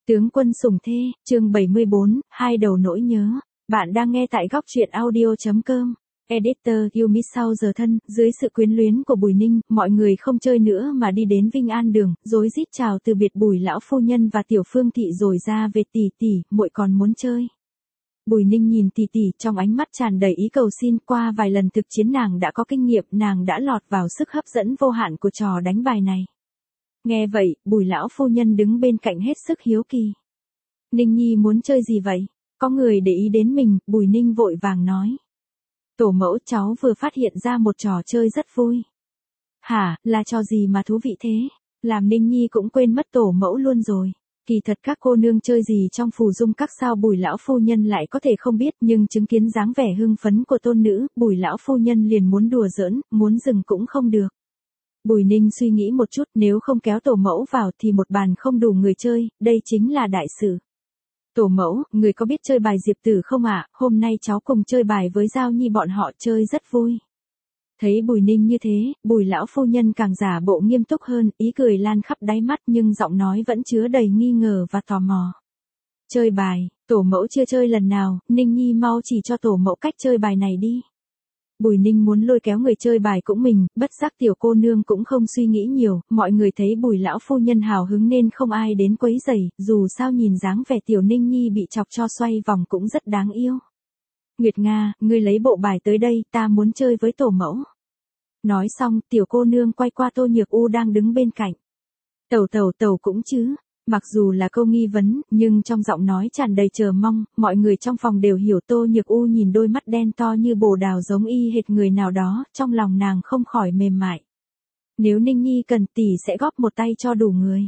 Tướng quân sủng thê, chương 74, hai đầu nỗi nhớ. Bạn đang nghe tại góc truyện audio.com. Editor Yumi sau giờ thân, dưới sự quyến luyến của Bùi Ninh, mọi người không chơi nữa mà đi đến Vinh An Đường, rối rít chào từ biệt Bùi lão phu nhân và Tiểu Phương thị rồi ra về tỷ tỷ, muội còn muốn chơi. Bùi Ninh nhìn tỷ tỷ trong ánh mắt tràn đầy ý cầu xin, qua vài lần thực chiến nàng đã có kinh nghiệm, nàng đã lọt vào sức hấp dẫn vô hạn của trò đánh bài này. Nghe vậy, Bùi lão phu nhân đứng bên cạnh hết sức hiếu kỳ. Ninh Nhi muốn chơi gì vậy? Có người để ý đến mình, Bùi Ninh vội vàng nói. Tổ mẫu, cháu vừa phát hiện ra một trò chơi rất vui. Hả, là trò gì mà thú vị thế? Làm Ninh Nhi cũng quên mất tổ mẫu luôn rồi. Kỳ thật các cô nương chơi gì trong phù dung các sao Bùi lão phu nhân lại có thể không biết, nhưng chứng kiến dáng vẻ hưng phấn của tôn nữ, Bùi lão phu nhân liền muốn đùa giỡn, muốn dừng cũng không được. Bùi Ninh suy nghĩ một chút, nếu không kéo tổ mẫu vào thì một bàn không đủ người chơi, đây chính là đại sự. Tổ mẫu, người có biết chơi bài diệp tử không ạ? Hôm nay cháu cùng chơi bài với Giao Nhi bọn họ chơi rất vui. Thấy Bùi Ninh như thế, Bùi lão phu nhân càng giả bộ nghiêm túc hơn, ý cười lan khắp đáy mắt nhưng giọng nói vẫn chứa đầy nghi ngờ và tò mò. Chơi bài, tổ mẫu chưa chơi lần nào, Ninh Nhi mau chỉ cho tổ mẫu cách chơi bài này đi. Bùi Ninh muốn lôi kéo người chơi bài cũng mình, bất giác tiểu cô nương cũng không suy nghĩ nhiều, mọi người thấy Bùi lão phu nhân hào hứng nên không ai đến quấy rầy, dù sao nhìn dáng vẻ tiểu Ninh Nhi bị chọc cho xoay vòng cũng rất đáng yêu. Nguyệt Nga, ngươi lấy bộ bài tới đây, ta muốn chơi với tổ mẫu. Nói xong, tiểu cô nương quay qua Tô Nhược U đang đứng bên cạnh. Tẩu cũng chứ. Mặc dù là câu nghi vấn, nhưng trong giọng nói tràn đầy chờ mong, mọi người trong phòng đều hiểu. Tô Nhược U nhìn đôi mắt đen to như bồ đào giống y hệt người nào đó, trong lòng nàng không khỏi mềm mại. Nếu Ninh Nhi cần tỷ sẽ góp một tay cho đủ người.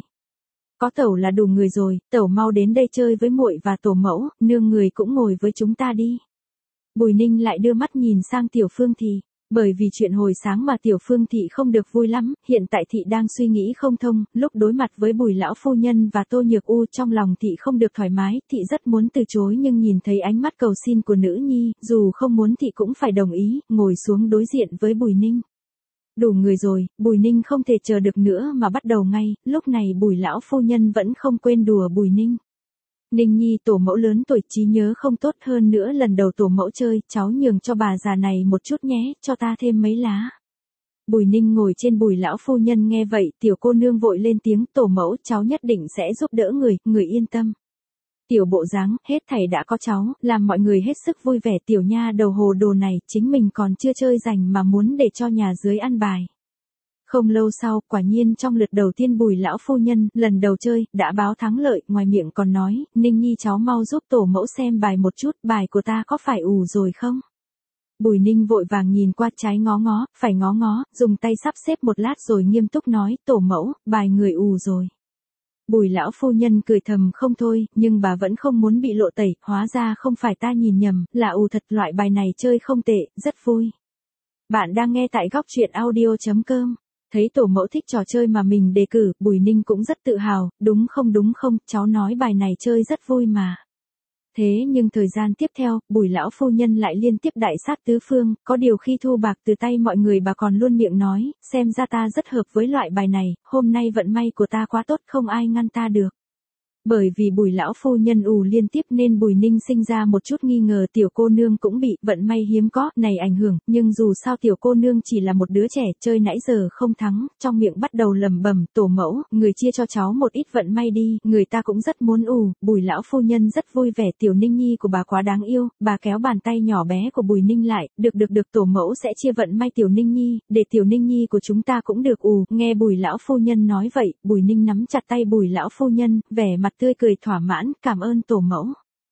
Có tẩu là đủ người rồi, tẩu mau đến đây chơi với muội và tổ mẫu, nương người cũng ngồi với chúng ta đi. Bùi Ninh lại đưa mắt nhìn sang Tiểu Phương thị. Bởi vì chuyện hồi sáng mà Tiểu Phương thị không được vui lắm, hiện tại thị đang suy nghĩ không thông, lúc đối mặt với Bùi lão phu nhân và Tô Nhược U trong lòng thị không được thoải mái, thị rất muốn từ chối nhưng nhìn thấy ánh mắt cầu xin của nữ nhi, dù không muốn thị cũng phải đồng ý, ngồi xuống đối diện với Bùi Ninh. Đủ người rồi, Bùi Ninh không thể chờ được nữa mà bắt đầu ngay, lúc này Bùi lão phu nhân vẫn không quên đùa Bùi Ninh. Ninh Nhi, tổ mẫu lớn tuổi trí nhớ không tốt, hơn nữa lần đầu tổ mẫu chơi, cháu nhường cho bà già này một chút nhé, cho ta thêm mấy lá. Bùi Ninh ngồi trên Bùi lão phu nhân nghe vậy, tiểu cô nương vội lên tiếng, tổ mẫu, cháu nhất định sẽ giúp đỡ người yên tâm. Tiểu bộ dáng, hết thảy đã có cháu, làm mọi người hết sức vui vẻ. Tiểu nha đầu hồ đồ này, chính mình còn chưa chơi rành mà muốn để cho nhà dưới ăn bài. Không lâu sau, quả nhiên trong lượt đầu tiên Bùi lão phu nhân, lần đầu chơi, đã báo thắng lợi, ngoài miệng còn nói, Ninh Nhi cháu mau giúp tổ mẫu xem bài một chút, bài của ta có phải ù rồi không? Bùi Ninh vội vàng nhìn qua trái ngó ngó, phải ngó ngó, dùng tay sắp xếp một lát rồi nghiêm túc nói, tổ mẫu, bài người ù rồi. Bùi lão phu nhân cười thầm không thôi, nhưng bà vẫn không muốn bị lộ tẩy, hóa ra không phải ta nhìn nhầm, là ù thật, loại bài này chơi không tệ, rất vui. Bạn đang nghe tại góc truyện audio.com. Thấy tổ mẫu thích trò chơi mà mình đề cử, Bùi Ninh cũng rất tự hào, đúng không, cháu nói bài này chơi rất vui mà. Thế nhưng thời gian tiếp theo, Bùi lão phu nhân lại liên tiếp đại sát tứ phương, có điều khi thu bạc từ tay mọi người bà còn luôn miệng nói, xem ra ta rất hợp với loại bài này, hôm nay vận may của ta quá tốt không ai ngăn ta được. Bởi vì Bùi lão phu nhân ù liên tiếp nên Bùi Ninh sinh ra một chút nghi ngờ tiểu cô nương cũng bị vận may hiếm có này ảnh hưởng, nhưng dù sao tiểu cô nương chỉ là một đứa trẻ chơi nãy giờ không thắng, trong miệng bắt đầu lẩm bẩm, tổ mẫu, người chia cho cháu một ít vận may đi, người ta cũng rất muốn ù. Bùi lão phu nhân rất vui vẻ, tiểu Ninh Nhi của bà quá đáng yêu, bà kéo bàn tay nhỏ bé của Bùi Ninh lại, được tổ mẫu sẽ chia vận may tiểu Ninh Nhi, để tiểu Ninh Nhi của chúng ta cũng được ù. Nghe Bùi lão phu nhân nói vậy, Bùi Ninh nắm chặt tay Bùi lão phu nhân, vẻ mặt tươi cười thỏa mãn, cảm ơn tổ mẫu.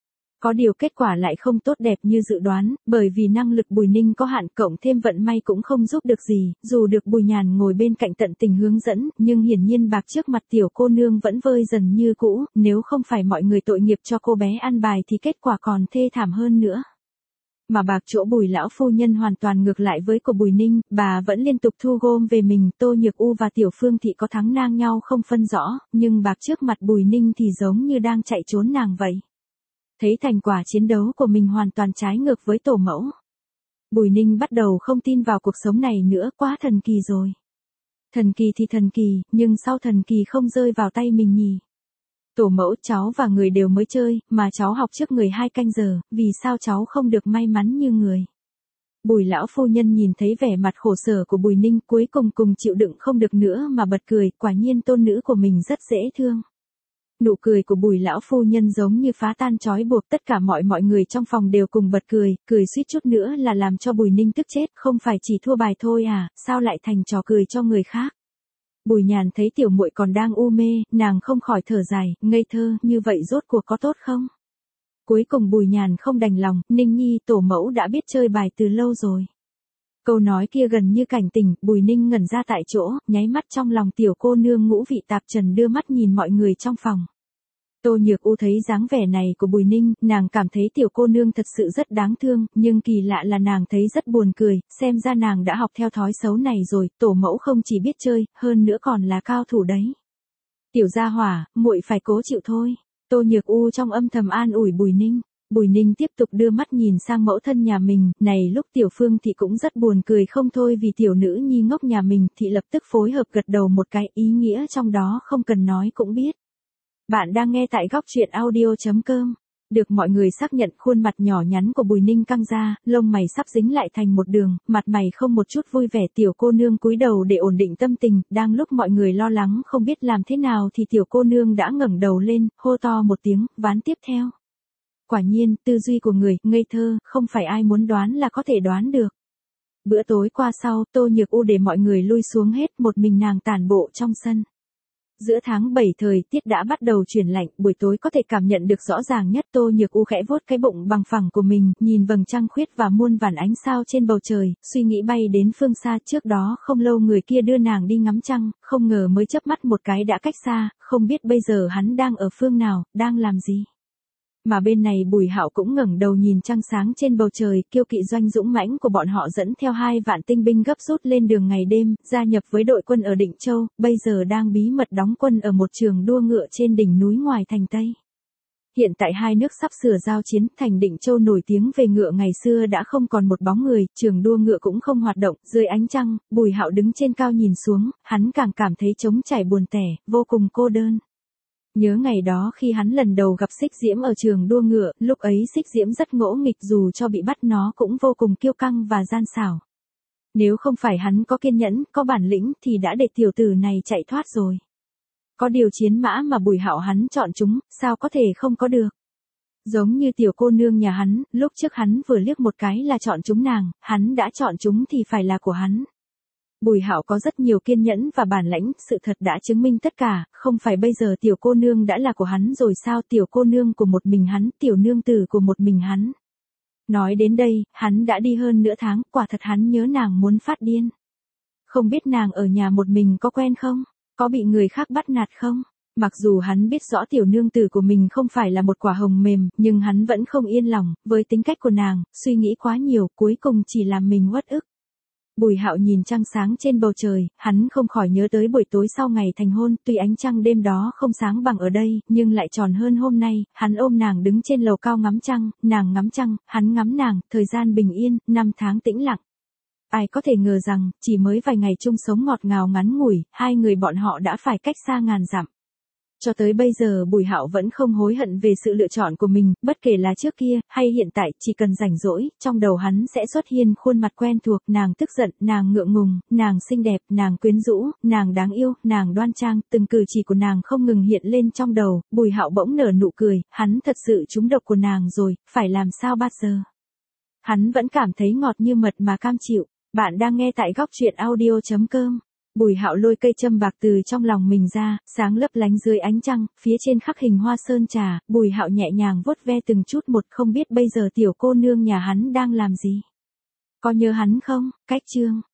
Có điều kết quả lại không tốt đẹp như dự đoán, bởi vì năng lực Bùi Ninh có hạn, cộng thêm vận may cũng không giúp được gì, dù được Bùi Nhàn ngồi bên cạnh tận tình hướng dẫn, nhưng hiển nhiên bạc trước mặt tiểu cô nương vẫn vơi dần như cũ, nếu không phải mọi người tội nghiệp cho cô bé ăn bài thì kết quả còn thê thảm hơn nữa. Mà bạc chỗ Bùi lão phu nhân hoàn toàn ngược lại với của Bùi Ninh, bà vẫn liên tục thu gom về mình, Tô Nhược U và Tiểu Phương thị có thắng ngang nhau không phân rõ, nhưng bạc trước mặt Bùi Ninh thì giống như đang chạy trốn nàng vậy. Thấy thành quả chiến đấu của mình hoàn toàn trái ngược với tổ mẫu. Bùi Ninh bắt đầu không tin vào cuộc sống này nữa, quá thần kỳ rồi. Thần kỳ thì thần kỳ, nhưng sao thần kỳ không rơi vào tay mình nhỉ? Tổ mẫu, cháu và người đều mới chơi, mà cháu học trước người 2 canh giờ, vì sao cháu không được may mắn như người? Bùi lão phu nhân nhìn thấy vẻ mặt khổ sở của Bùi Ninh, cuối cùng chịu đựng không được nữa mà bật cười, quả nhiên tôn nữ của mình rất dễ thương. Nụ cười của Bùi lão phu nhân giống như phá tan trói buộc, tất cả mọi người trong phòng đều cùng bật cười, cười suýt chút nữa là làm cho Bùi Ninh tức chết, không phải chỉ thua bài thôi à, sao lại thành trò cười cho người khác. Bùi Nhàn thấy tiểu muội còn đang u mê, nàng không khỏi thở dài, ngây thơ, như vậy rốt cuộc có tốt không? Cuối cùng Bùi Nhàn không đành lòng, Ninh Nhi, tổ mẫu đã biết chơi bài từ lâu rồi. Câu nói kia gần như cảnh tỉnh, Bùi Ninh ngẩn ra tại chỗ, nháy mắt trong lòng tiểu cô nương ngũ vị tạp trần đưa mắt nhìn mọi người trong phòng. Tô Nhược U thấy dáng vẻ này của Bùi Ninh, nàng cảm thấy tiểu cô nương thật sự rất đáng thương, nhưng kỳ lạ là nàng thấy rất buồn cười, xem ra nàng đã học theo thói xấu này rồi, tổ mẫu không chỉ biết chơi, hơn nữa còn là cao thủ đấy. Tiểu gia hỏa, muội phải cố chịu thôi. Tô Nhược U trong âm thầm an ủi Bùi Ninh. Bùi Ninh tiếp tục đưa mắt nhìn sang mẫu thân nhà mình, này lúc Tiểu Phương Thị cũng rất buồn cười không thôi vì tiểu nữ nhi ngốc nhà mình, Thị lập tức phối hợp gật đầu một cái, ý nghĩa trong đó không cần nói cũng biết. Bạn đang nghe tại góc truyện audio.com. Được mọi người xác nhận, khuôn mặt nhỏ nhắn của Bùi Ninh căng ra, lông mày sắp dính lại thành một đường, mặt mày không một chút vui vẻ. Tiểu cô nương cúi đầu để ổn định tâm tình, đang lúc mọi người lo lắng không biết làm thế nào thì tiểu cô nương đã ngẩng đầu lên, hô to một tiếng, ván tiếp theo. Quả nhiên, tư duy của người, ngây thơ, không phải ai muốn đoán là có thể đoán được. Bữa tối qua sau, Tô Nhược U để mọi người lui xuống hết, một mình nàng tản bộ trong sân. Giữa tháng 7 thời tiết đã bắt đầu chuyển lạnh, buổi tối có thể cảm nhận được rõ ràng nhất. Tô Nhược U khẽ vuốt cái bụng bằng phẳng của mình, nhìn vầng trăng khuyết và muôn vàn ánh sao trên bầu trời, suy nghĩ bay đến phương xa. Trước đó không lâu người kia đưa nàng đi ngắm trăng, không ngờ mới chớp mắt một cái đã cách xa, không biết bây giờ hắn đang ở phương nào, đang làm gì. Mà bên này Bùi Hạo cũng ngẩng đầu nhìn trăng sáng trên bầu trời, kiêu kỵ doanh dũng mãnh của bọn họ dẫn theo 2 vạn tinh binh gấp rút lên đường ngày đêm, gia nhập với đội quân ở Định Châu, bây giờ đang bí mật đóng quân ở một trường đua ngựa trên đỉnh núi ngoài thành Tây. Hiện tại hai nước sắp sửa giao chiến, thành Định Châu nổi tiếng về ngựa ngày xưa đã không còn một bóng người, trường đua ngựa cũng không hoạt động, dưới ánh trăng, Bùi Hạo đứng trên cao nhìn xuống, hắn càng cảm thấy trống trải buồn tẻ, vô cùng cô đơn. Nhớ ngày đó khi hắn lần đầu gặp Xích Diễm ở trường đua ngựa, lúc ấy Xích Diễm rất ngỗ nghịch, dù cho bị bắt nó cũng vô cùng kiêu căng và gian xảo. Nếu không phải hắn có kiên nhẫn, có bản lĩnh thì đã để tiểu tử này chạy thoát rồi. Có điều chiến mã mà Bùi Hạo hắn chọn chúng, sao có thể không có được. Giống như tiểu cô nương nhà hắn, lúc trước hắn vừa liếc một cái là chọn chúng nàng, hắn đã chọn chúng thì phải là của hắn. Bùi Hạo có rất nhiều kiên nhẫn và bản lĩnh, sự thật đã chứng minh tất cả, không phải bây giờ tiểu cô nương đã là của hắn rồi sao, tiểu cô nương của một mình hắn, tiểu nương tử của một mình hắn. Nói đến đây, hắn đã đi hơn nửa tháng, quả thật hắn nhớ nàng muốn phát điên. Không biết nàng ở nhà một mình có quen không? Có bị người khác bắt nạt không? Mặc dù hắn biết rõ tiểu nương tử của mình không phải là một quả hồng mềm, nhưng hắn vẫn không yên lòng, với tính cách của nàng, suy nghĩ quá nhiều, cuối cùng chỉ làm mình uất ức. Bùi Hạo nhìn trăng sáng trên bầu trời, hắn không khỏi nhớ tới buổi tối sau ngày thành hôn, tuy ánh trăng đêm đó không sáng bằng ở đây, nhưng lại tròn hơn hôm nay, hắn ôm nàng đứng trên lầu cao ngắm trăng, nàng ngắm trăng, hắn ngắm nàng, thời gian bình yên, 5 tháng tĩnh lặng. Ai có thể ngờ rằng, chỉ mới vài ngày chung sống ngọt ngào ngắn ngủi, hai người bọn họ đã phải cách xa ngàn dặm. Cho tới bây giờ Bùi Hạo vẫn không hối hận về sự lựa chọn của mình, bất kể là trước kia, hay hiện tại, chỉ cần rảnh rỗi, trong đầu hắn sẽ xuất hiện khuôn mặt quen thuộc, nàng tức giận, nàng ngượng ngùng, nàng xinh đẹp, nàng quyến rũ, nàng đáng yêu, nàng đoan trang, từng cử chỉ của nàng không ngừng hiện lên trong đầu. Bùi Hạo bỗng nở nụ cười, hắn thật sự trúng độc của nàng rồi, phải làm sao bây giờ? Hắn vẫn cảm thấy ngọt như mật mà cam chịu. Bạn đang nghe tại góc truyện audio.com. Bùi Hạo lôi cây châm bạc từ trong lòng mình ra, sáng lấp lánh dưới ánh trăng, phía trên khắc hình hoa sơn trà, Bùi Hạo nhẹ nhàng vuốt ve từng chút một, không biết bây giờ tiểu cô nương nhà hắn đang làm gì. Có nhớ hắn không? Cách chương